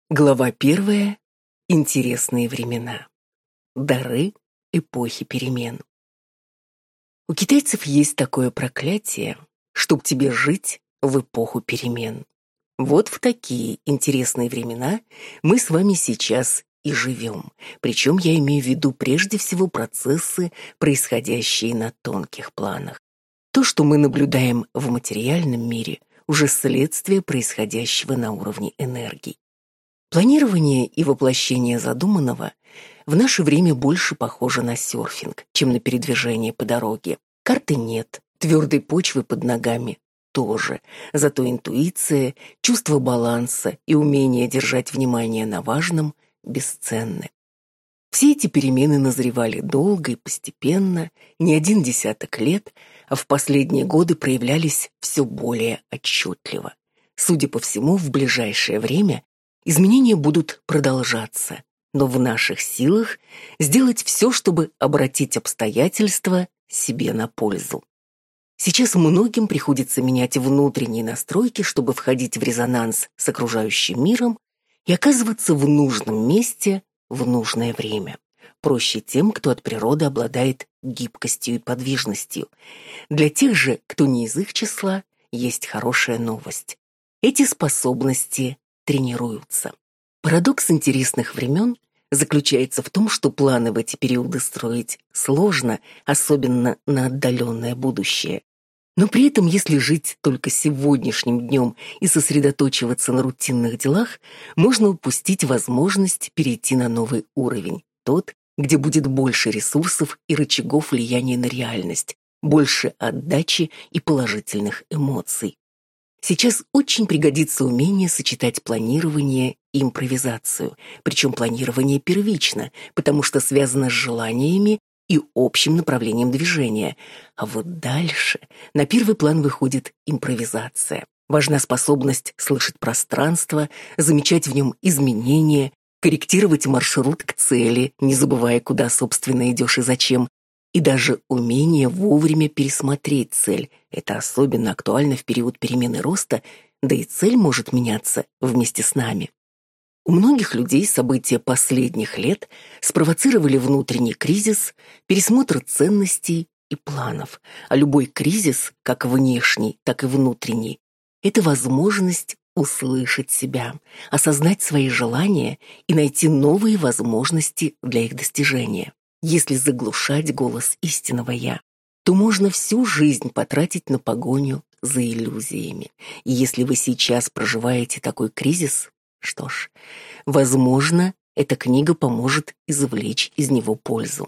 Глава 1. Интересные времена. Дары эпохи перемен. У китайцев есть такое проклятие, чтоб тебе жить в эпоху перемен. Вот в такие интересные времена мы с вами сейчас и живем. Причем я имею в виду прежде всего процессы, происходящие на тонких планах. То, что мы наблюдаем в материальном мире, уже следствие происходящего на уровне энергий. Планирование и воплощение задуманного в наше время больше похоже на серфинг, чем на передвижение по дороге. Карты нет, твердой почвы под ногами тоже, зато интуиция, чувство баланса и умение держать внимание на важном бесценны. Все эти перемены назревали долго и постепенно, не один десяток лет, а в последние годы проявлялись все более отчетливо. Судя по всему, в ближайшее время изменения будут продолжаться, но в наших силах сделать все, чтобы обратить обстоятельства себе на пользу. Сейчас многим приходится менять внутренние настройки, чтобы входить в резонанс с окружающим миром и оказываться в нужном месте в нужное время. Проще тем, кто от природы обладает гибкостью и подвижностью. Для тех же, кто не из их числа, есть хорошая новость. Эти способности тренируются. Парадокс интересных времен заключается в том, что планы в эти периоды строить сложно, особенно на отдаленное будущее. Но при этом, если жить только сегодняшним днем и сосредоточиваться на рутинных делах, можно упустить возможность перейти на новый уровень, тот, где будет больше ресурсов и рычагов влияния на реальность, больше отдачи и положительных эмоций. Сейчас очень пригодится умение сочетать планирование и импровизацию, причем планирование первично, потому что связано с желаниями и общим направлением движения. А вот дальше на первый план выходит импровизация. Важна способность слышать пространство, замечать в нем изменения, корректировать маршрут к цели, не забывая, куда, собственно, идешь и зачем, и даже умение вовремя пересмотреть цель. Это особенно актуально в период перемены роста, да и цель может меняться вместе с нами. У многих людей события последних лет спровоцировали внутренний кризис, пересмотр ценностей и планов. А любой кризис, как внешний, так и внутренний, это возможность услышать себя, осознать свои желания и найти новые возможности для их достижения. Если заглушать голос истинного «я», то можно всю жизнь потратить на погоню за иллюзиями. И если вы сейчас проживаете такой кризис, что ж, возможно, эта книга поможет извлечь из него пользу.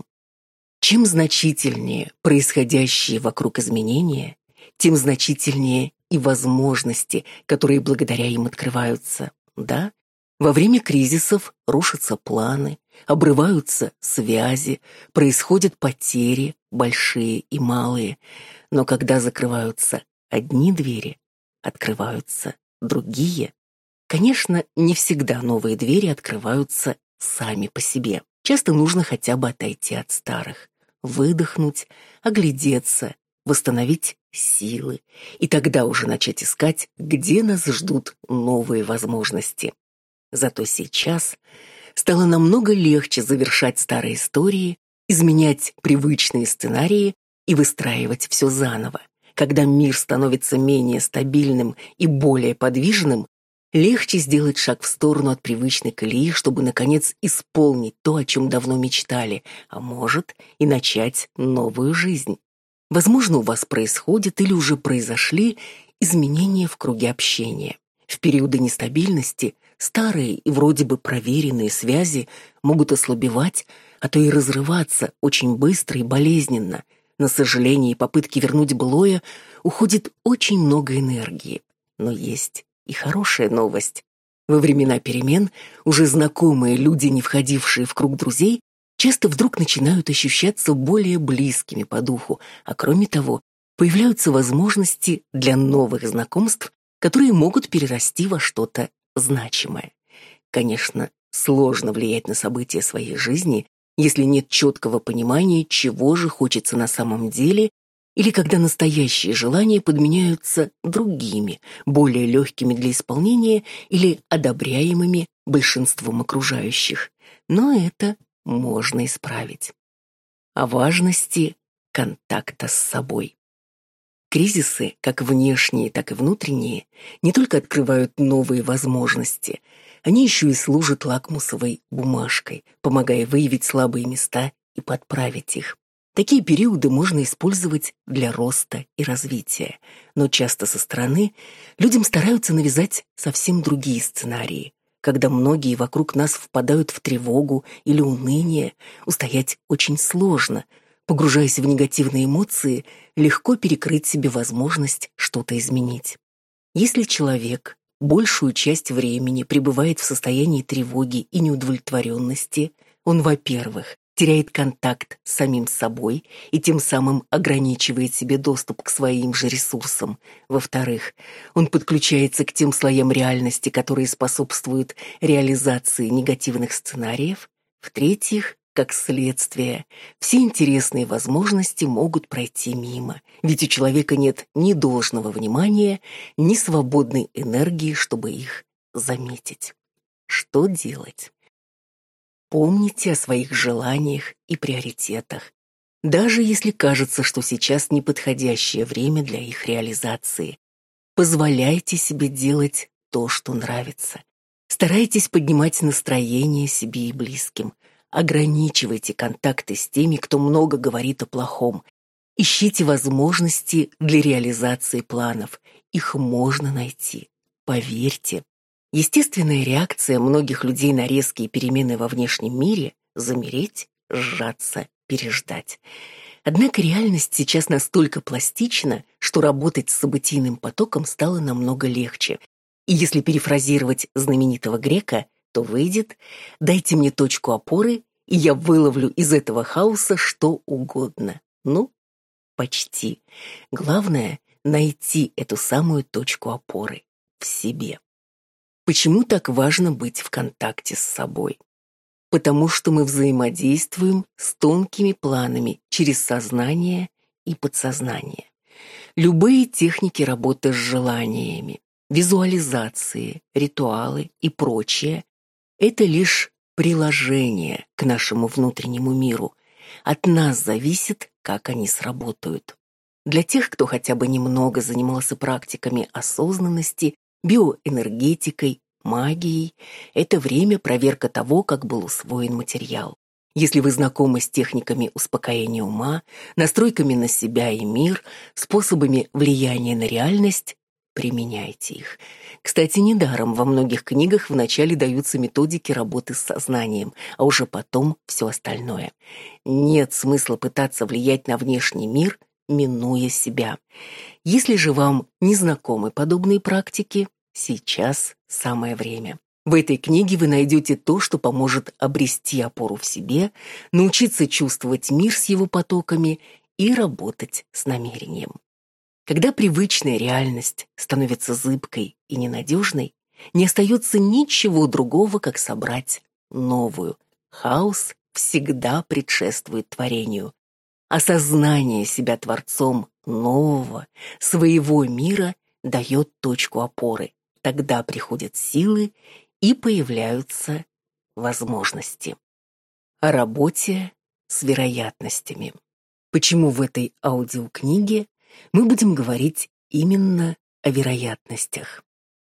Чем значительнее происходящие вокруг изменения, тем значительнее и возможности, которые благодаря им открываются. Да, во время кризисов рушатся планы, обрываются связи, происходят потери, большие и малые. Но когда закрываются одни двери, открываются другие. Конечно, не всегда новые двери открываются сами по себе. Часто нужно хотя бы отойти от старых, выдохнуть, оглядеться, восстановить силы, и тогда уже начать искать, где нас ждут новые возможности. Зато сейчас стало намного легче завершать старые истории, изменять привычные сценарии и выстраивать все заново. Когда мир становится менее стабильным и более подвижным, легче сделать шаг в сторону от привычной колеи, чтобы, наконец, исполнить то, о чем давно мечтали, а может, и начать новую жизнь. Возможно, у вас происходят или уже произошли изменения в круге общения. В периоды нестабильности старые и вроде бы проверенные связи могут ослабевать, а то и разрываться очень быстро и болезненно. На сожаление и попытки вернуть былое уходит очень много энергии. Но есть и хорошая новость. Во времена перемен уже знакомые люди, не входившие в круг друзей, часто вдруг начинают ощущаться более близкими по духу, а кроме того, появляются возможности для новых знакомств, которые могут перерасти во что-то значимое. Конечно, сложно влиять на события своей жизни, если нет четкого понимания, чего же хочется на самом деле, или когда настоящие желания подменяются другими, более легкими для исполнения или одобряемыми большинством окружающих, но это можно исправить. О важности контакта с собой. Кризисы, как внешние, так и внутренние, не только открывают новые возможности, они еще и служат лакмусовой бумажкой, помогая выявить слабые места и подправить их. Такие периоды можно использовать для роста и развития, но часто со стороны людям стараются навязать совсем другие сценарии. Когда многие вокруг нас впадают в тревогу или уныние, устоять очень сложно. Погружаясь в негативные эмоции, легко перекрыть себе возможность что-то изменить. Если человек большую часть времени пребывает в состоянии тревоги и неудовлетворенности, он, во-первых, теряет контакт с самим собой и тем самым ограничивает себе доступ к своим же ресурсам. Во-вторых, он подключается к тем слоям реальности, которые способствуют реализации негативных сценариев. В-третьих, как следствие, все интересные возможности могут пройти мимо, ведь у человека нет ни должного внимания, ни свободной энергии, чтобы их заметить. Что делать? Помните о своих желаниях и приоритетах, даже если кажется, что сейчас неподходящее время для их реализации. Позволяйте себе делать то, что нравится. Старайтесь поднимать настроение себе и близким. Ограничивайте контакты с теми, кто много говорит о плохом. Ищите возможности для реализации планов. Их можно найти. Поверьте. Естественная реакция многих людей на резкие перемены во внешнем мире – замереть, сжаться, переждать. Однако реальность сейчас настолько пластична, что работать с событийным потоком стало намного легче. И если перефразировать знаменитого грека, то выйдет: «Дайте мне точку опоры, и я выловлю из этого хаоса что угодно». Ну, почти. Главное – найти эту самую точку опоры в себе. Почему так важно быть в контакте с собой? Потому что мы взаимодействуем с тонкими планами через сознание и подсознание. Любые техники работы с желаниями, визуализации, ритуалы и прочее – это лишь приложение к нашему внутреннему миру. От нас зависит, как они сработают. Для тех, кто хотя бы немного занимался практиками осознанности, биоэнергетикой, магией, это время проверка того, как был усвоен материал. Если вы знакомы с техниками успокоения ума, настройками на себя и мир, способами влияния на реальность, применяйте их. Кстати, недаром во многих книгах вначале даются методики работы с сознанием, а уже потом все остальное. Нет смысла пытаться влиять на внешний мир, минуя себя. Если же вам не знакомы подобные практики, сейчас самое время. В этой книге вы найдете то, что поможет обрести опору в себе, научиться чувствовать мир с его потоками и работать с намерением. Когда привычная реальность становится зыбкой и ненадежной, не остается ничего другого, как собрать новую. Хаос всегда предшествует творению. Осознание себя творцом нового, своего мира дает точку опоры. Тогда приходят силы и появляются возможности. О работе с вероятностями. Почему в этой аудиокниге мы будем говорить именно о вероятностях?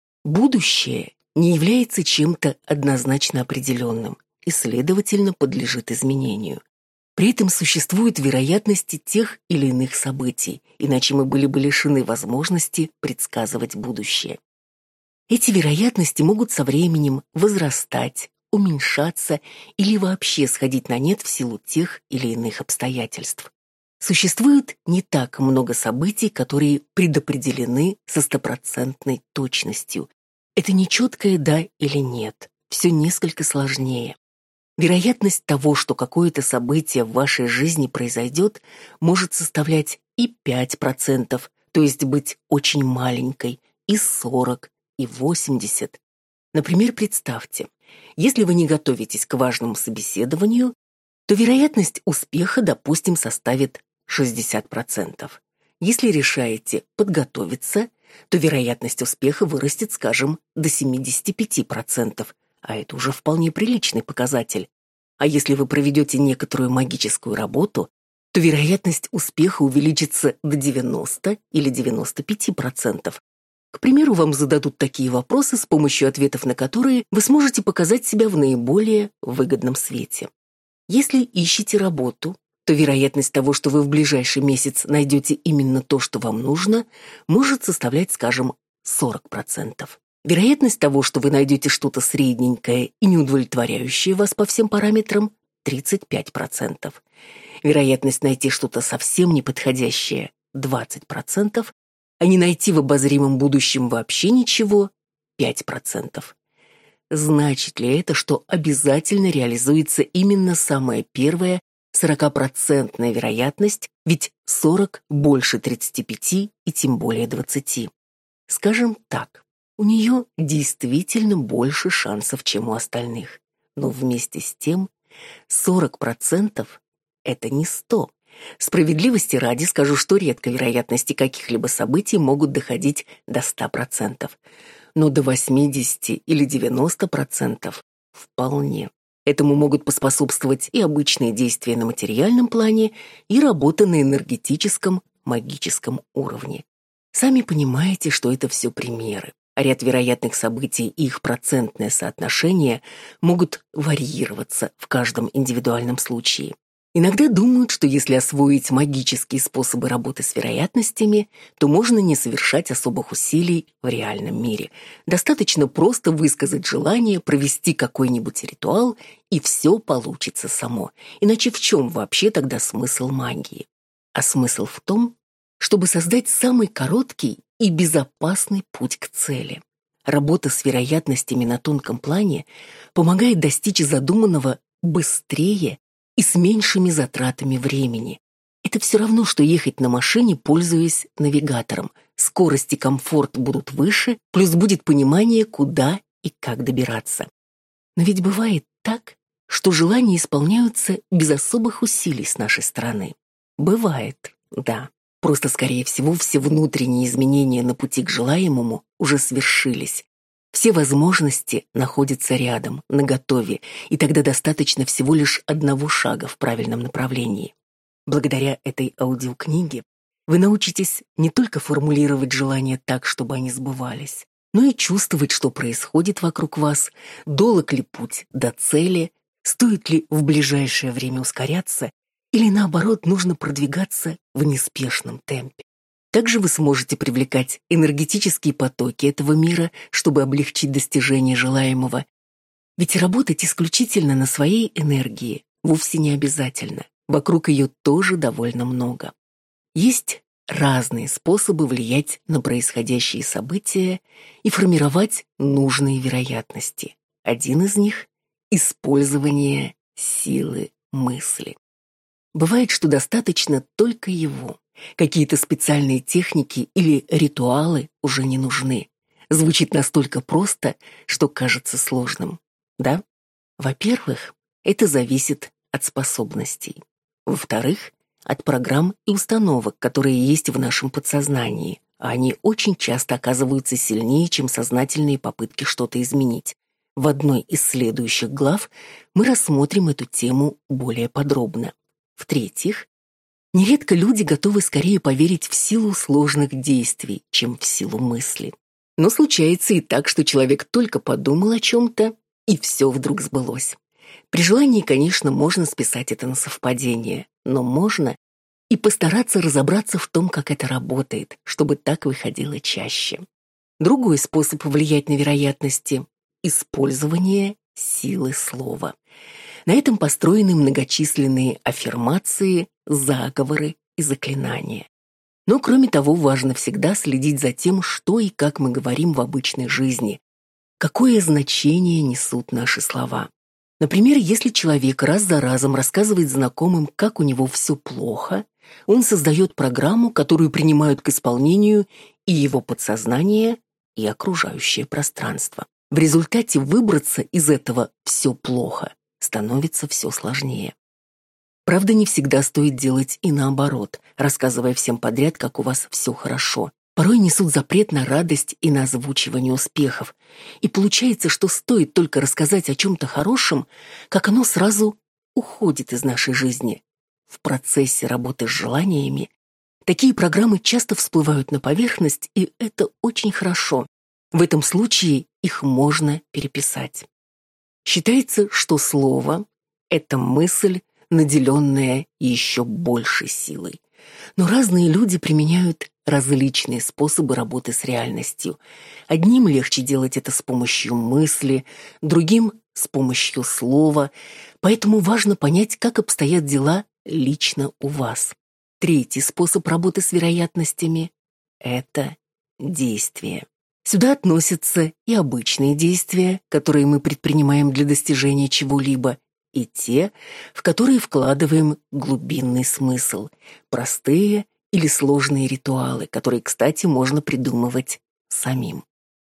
Будущее не является чем-то однозначно определенным и, следовательно, подлежит изменению. При этом существуют вероятности тех или иных событий, иначе мы были бы лишены возможности предсказывать будущее. Эти вероятности могут со временем возрастать, уменьшаться или вообще сходить на нет в силу тех или иных обстоятельств. Существует не так много событий, которые предопределены со стопроцентной точностью. Это не четкое «да» или «нет», все несколько сложнее. Вероятность того, что какое-то событие в вашей жизни произойдет, может составлять и 5%, то есть быть очень маленькой, и 40%, и 80%. Например, представьте, если вы не готовитесь к важному собеседованию, то вероятность успеха, допустим, составит 60%. Если решаете подготовиться, то вероятность успеха вырастет, скажем, до 75%, а это уже вполне приличный показатель. А если вы проведете некоторую магическую работу, то вероятность успеха увеличится до 90 или 95%. К примеру, вам зададут такие вопросы, с помощью ответов на которые вы сможете показать себя в наиболее выгодном свете. Если ищете работу, то вероятность того, что вы в ближайший месяц найдете именно то, что вам нужно, может составлять, скажем, 40%. Вероятность того, что вы найдете что-то средненькое и не удовлетворяющее вас по всем параметрам, 35%. Вероятность найти что-то совсем неподходящее, 20%, а не найти в обозримом будущем вообще ничего, 5%. Значит ли это, что обязательно реализуется именно самая первая 40% вероятность, ведь 40 больше 35 и тем более 20? Скажем так, у нее действительно больше шансов, чем у остальных. Но вместе с тем 40% это не 100. Справедливости ради скажу, что редко вероятности каких-либо событий могут доходить до 100%. Но до 80 или 90% вполне. Этому могут поспособствовать и обычные действия на материальном плане, и работа на энергетическом, магическом уровне. Сами понимаете, что это все примеры. А ряд вероятных событий и их процентное соотношение могут варьироваться в каждом индивидуальном случае. Иногда думают, что если освоить магические способы работы с вероятностями, то можно не совершать особых усилий в реальном мире. Достаточно просто высказать желание, провести какой-нибудь ритуал, и все получится само. Иначе в чем вообще тогда смысл магии? А смысл в том, чтобы создать самый короткий и безопасный путь к цели. Работа с вероятностями на тонком плане помогает достичь задуманного быстрее и с меньшими затратами времени. Это все равно, что ехать на машине, пользуясь навигатором. Скорость и комфорт будут выше, плюс будет понимание, куда и как добираться. Но ведь бывает так, что желания исполняются без особых усилий с нашей стороны. Бывает, да. Просто, скорее всего, все внутренние изменения на пути к желаемому уже свершились. Все возможности находятся рядом, наготове, и тогда достаточно всего лишь одного шага в правильном направлении. Благодаря этой аудиокниге вы научитесь не только формулировать желания так, чтобы они сбывались, но и чувствовать, что происходит вокруг вас, долг ли путь до цели, стоит ли в ближайшее время ускоряться, или наоборот нужно продвигаться в неспешном темпе. Также вы сможете привлекать энергетические потоки этого мира, чтобы облегчить достижение желаемого. Ведь работать исключительно на своей энергии вовсе не обязательно. Вокруг ее тоже довольно много. Есть разные способы влиять на происходящие события и формировать нужные вероятности. Один из них – использование силы мысли. Бывает, что достаточно только его. Какие-то специальные техники или ритуалы уже не нужны. Звучит настолько просто, что кажется сложным. Да? Во-первых, это зависит от способностей. Во-вторых, от программ и установок, которые есть в нашем подсознании, а они очень часто оказываются сильнее, чем сознательные попытки что-то изменить. В одной из следующих глав мы рассмотрим эту тему более подробно. В-третьих, нередко люди готовы скорее поверить в силу сложных действий, чем в силу мысли. Но случается и так, что человек только подумал о чем-то, и все вдруг сбылось. При желании, конечно, можно списать это на совпадение, но можно и постараться разобраться в том, как это работает, чтобы так выходило чаще. Другой способ влиять на вероятности – использование силы слова. На этом построены многочисленные аффирмации, заговоры и заклинания. Но, кроме того, важно всегда следить за тем, что и как мы говорим в обычной жизни, какое значение несут наши слова. Например, если человек раз за разом рассказывает знакомым, как у него все плохо, он создает программу, которую принимают к исполнению и его подсознание, и окружающее пространство. В результате выбраться из этого «все плохо» становится все сложнее. Правда, не всегда стоит делать и наоборот, рассказывая всем подряд, как у вас все хорошо. порой несут запрет на радость и на озвучивание успехов. И получается, что стоит только рассказать о чем-то хорошем, как оно сразу уходит из нашей жизни. В процессе работы с желаниями такие программы часто всплывают на поверхность, и это очень хорошо. В этом случае их можно переписать. Считается, что слово — это мысль, наделенная еще большей силой. Но разные люди применяют различные способы работы с реальностью. Одним легче делать это с помощью мысли, другим — с помощью слова. Поэтому важно понять, как обстоят дела лично у вас. Третий способ работы с вероятностями — это действие. Сюда относятся и обычные действия, которые мы предпринимаем для достижения чего-либо, и те, в которые вкладываем глубинный смысл, простые или сложные ритуалы, которые, кстати, можно придумывать самим.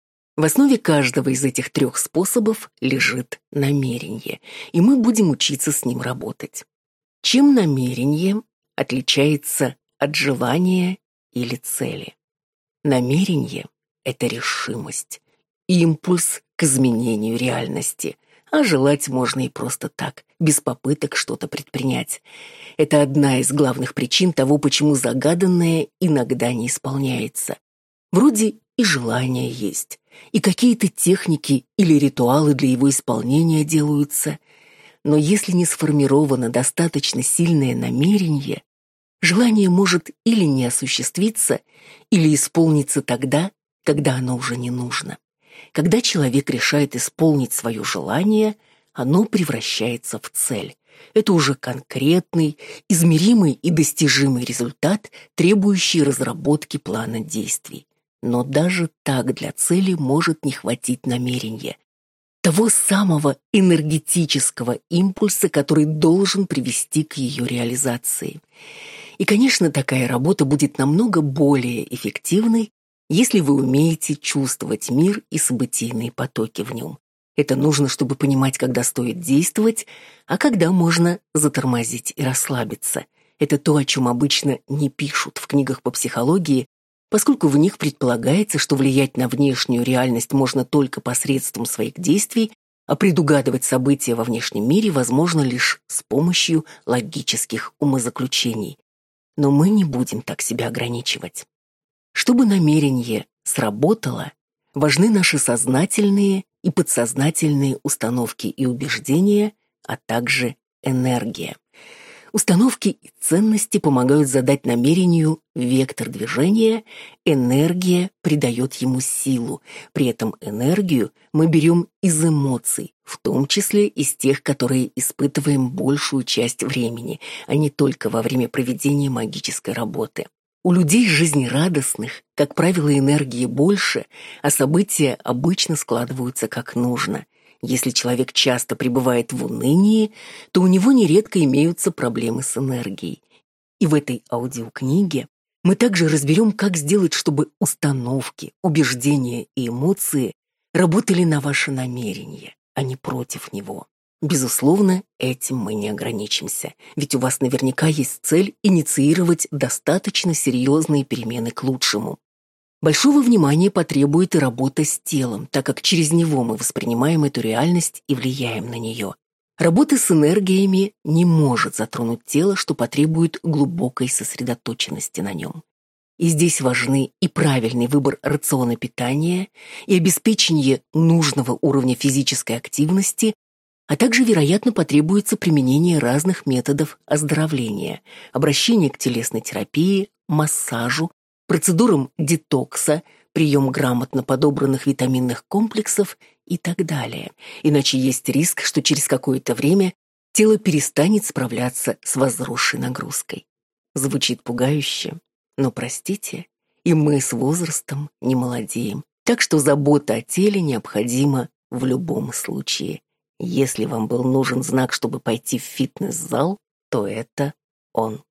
В основе каждого из этих трех способов лежит намерение, и мы будем учиться с ним работать. Чем намерение отличается от желания или цели? Намерение — это решимость, импульс к изменению реальности, а желать можно и просто так, без попыток что-то предпринять. Это одна из главных причин того, почему загаданное иногда не исполняется. Вроде и желания есть, и какие-то техники или ритуалы для его исполнения делаются, но если не сформировано достаточно сильное намерение, желание может или не осуществиться, или исполниться тогда, когда оно уже не нужно. Когда человек решает исполнить свое желание, оно превращается в цель. Это уже конкретный, измеримый и достижимый результат, требующий разработки плана действий. Но даже так для цели может не хватить намерения. Того самого энергетического импульса, который должен привести к ее реализации. И, конечно, такая работа будет намного более эффективной, если вы умеете чувствовать мир и событийные потоки в нем. Это нужно, чтобы понимать, когда стоит действовать, а когда можно затормозить и расслабиться. Это то, о чем обычно не пишут в книгах по психологии, поскольку в них предполагается, что влиять на внешнюю реальность можно только посредством своих действий, а предугадывать события во внешнем мире возможно лишь с помощью логических умозаключений. Но мы не будем так себя ограничивать. Чтобы намерение сработало, важны наши сознательные и подсознательные установки и убеждения, а также энергия. Установки и ценности помогают задать намерению вектор движения, энергия придает ему силу. При этом энергию мы берем из эмоций, в том числе из тех, которые испытываем большую часть времени, а не только во время проведения магической работы. У людей жизнерадостных, как правило, энергии больше, а события обычно складываются как нужно. Если человек часто пребывает в унынии, то у него нередко имеются проблемы с энергией. И в этой аудиокниге мы также разберем, как сделать, чтобы установки, убеждения и эмоции работали на ваше намерение, а не против него. Безусловно, этим мы не ограничимся, ведь у вас наверняка есть цель инициировать достаточно серьезные перемены к лучшему. Большого внимания потребует и работа с телом, так как через него мы воспринимаем эту реальность и влияем на нее. Работа с энергиями не может затронуть тело, что потребует глубокой сосредоточенности на нем. И здесь важны и правильный выбор рациона питания, и обеспечение нужного уровня физической активности, а также, вероятно, потребуется применение разных методов оздоровления, обращение к телесной терапии, массажу, процедурам детокса, прием грамотно подобранных витаминных комплексов и так далее. Иначе есть риск, что через какое-то время тело перестанет справляться с возросшей нагрузкой. Звучит пугающе, но, простите, и мы с возрастом не молодеем. Так что забота о теле необходима в любом случае. Если вам был нужен знак, чтобы пойти в фитнес-зал, то это он.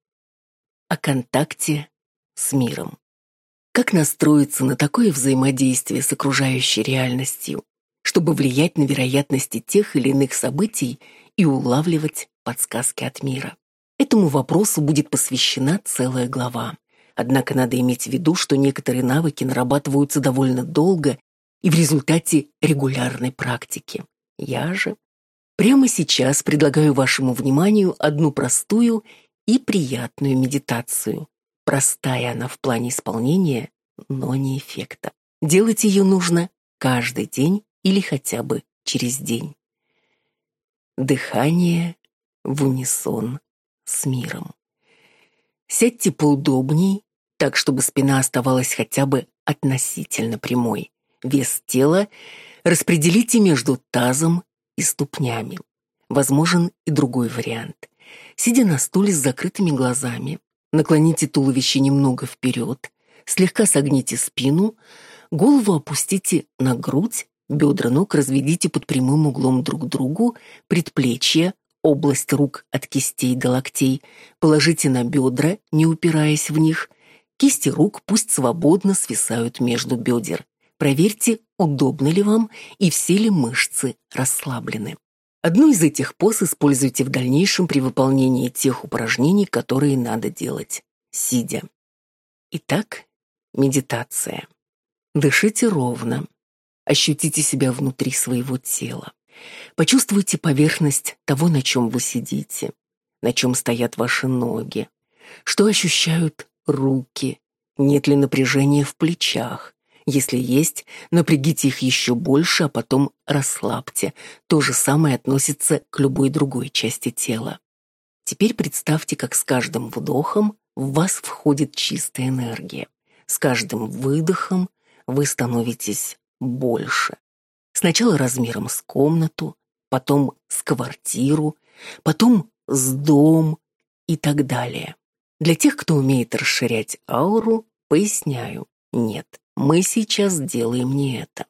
О контакте с миром. Как настроиться на такое взаимодействие с окружающей реальностью, чтобы влиять на вероятности тех или иных событий и улавливать подсказки от мира? Этому вопросу будет посвящена целая глава. Однако надо иметь в виду, что некоторые навыки нарабатываются довольно долго и в результате регулярной практики. Я же прямо сейчас предлагаю вашему вниманию одну простую и приятную медитацию. Простая она в плане исполнения, но не эффекта. Делать ее нужно каждый день или хотя бы через день. Дыхание в унисон с миром. Сядьте поудобней, так, чтобы спина оставалась хотя бы относительно прямой. Вес тела распределите между тазом и ступнями. Возможен и другой вариант. Сидя на стуле с закрытыми глазами, наклоните туловище немного вперед, слегка согните спину, голову опустите на грудь, бедра ног разведите под прямым углом друг к другу, предплечья, область рук от кистей до локтей положите на бедра, не упираясь в них. Кисти рук пусть свободно свисают между бедер. Проверьте, удобно ли вам и все ли мышцы расслаблены. Одну из этих поз используйте в дальнейшем при выполнении тех упражнений, которые надо делать, сидя. Итак, медитация. Дышите ровно. Ощутите себя внутри своего тела. Почувствуйте поверхность того, на чем вы сидите, на чем стоят ваши ноги, что ощущают руки, нет ли напряжения в плечах. Если есть, напрягите их еще больше, а потом расслабьте. То же самое относится к любой другой части тела. Теперь представьте, как с каждым вдохом в вас входит чистая энергия. С каждым выдохом вы становитесь больше. Сначала размером с комнату, потом с квартиру, потом с дом и так далее. Для тех, кто умеет расширять ауру, поясняю, нет, мы сейчас делаем не это.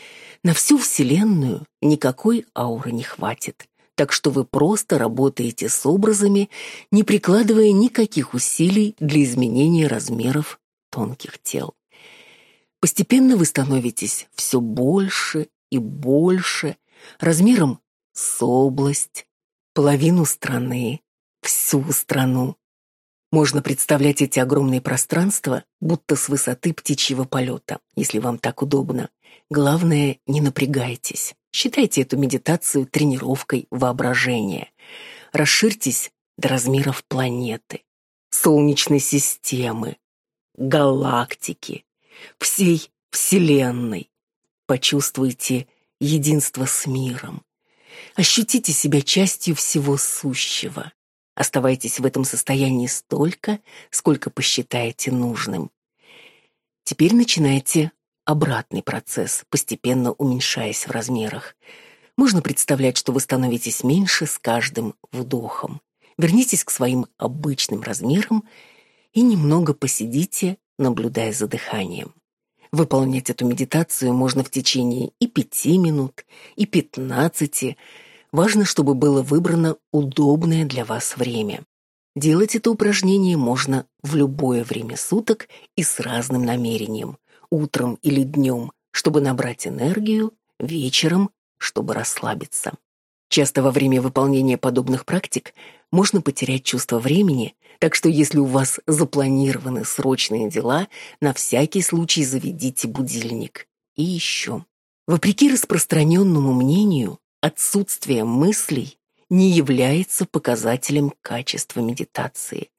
На всю Вселенную никакой ауры не хватит, так что вы просто работаете с образами, не прикладывая никаких усилий для изменения размеров тонких тел. Постепенно вы становитесь все больше и больше, размером с область, половину страны, всю страну. Можно представлять эти огромные пространства, будто с высоты птичьего полета, если вам так удобно. Главное, не напрягайтесь. Считайте эту медитацию тренировкой воображения. Расширьтесь до размеров планеты, Солнечной системы, галактики, всей Вселенной. Почувствуйте единство с миром. Ощутите себя частью всего сущего. Оставайтесь в этом состоянии столько, сколько посчитаете нужным. Теперь начинайте обратный процесс, постепенно уменьшаясь в размерах. Можно представлять, что вы становитесь меньше с каждым вдохом. Вернитесь к своим обычным размерам и немного посидите, наблюдая за дыханием. Выполнять эту медитацию можно в течение и 5 минут, и 15. Важно, чтобы было выбрано удобное для вас время. Делать это упражнение можно в любое время суток и с разным намерением. Утром или днем, чтобы набрать энергию, вечером, чтобы расслабиться. Часто во время выполнения подобных практик можно потерять чувство времени, так что если у вас запланированы срочные дела, на всякий случай заведите будильник. И еще. Вопреки распространенному мнению, отсутствие мыслей не является показателем качества медитации.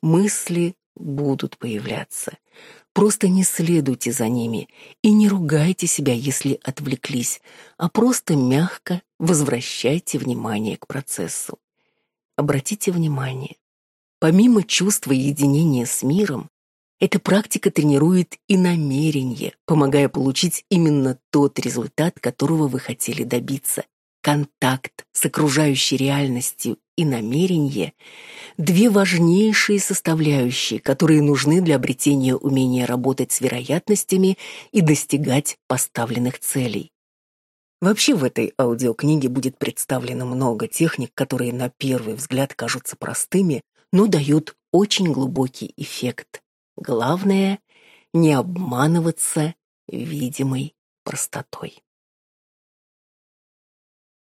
Мысли будут появляться. Просто не следуйте за ними и не ругайте себя, если отвлеклись, а просто мягко возвращайте внимание к процессу. Обратите внимание, помимо чувства единения с миром, эта практика тренирует и намерение, помогая получить именно тот результат, которого вы хотели добиться. Контакт с окружающей реальностью и намерение – две важнейшие составляющие, которые нужны для обретения умения работать с вероятностями и достигать поставленных целей. Вообще в этой аудиокниге будет представлено много техник, которые на первый взгляд кажутся простыми, но дают очень глубокий эффект. Главное – не обманываться видимой простотой.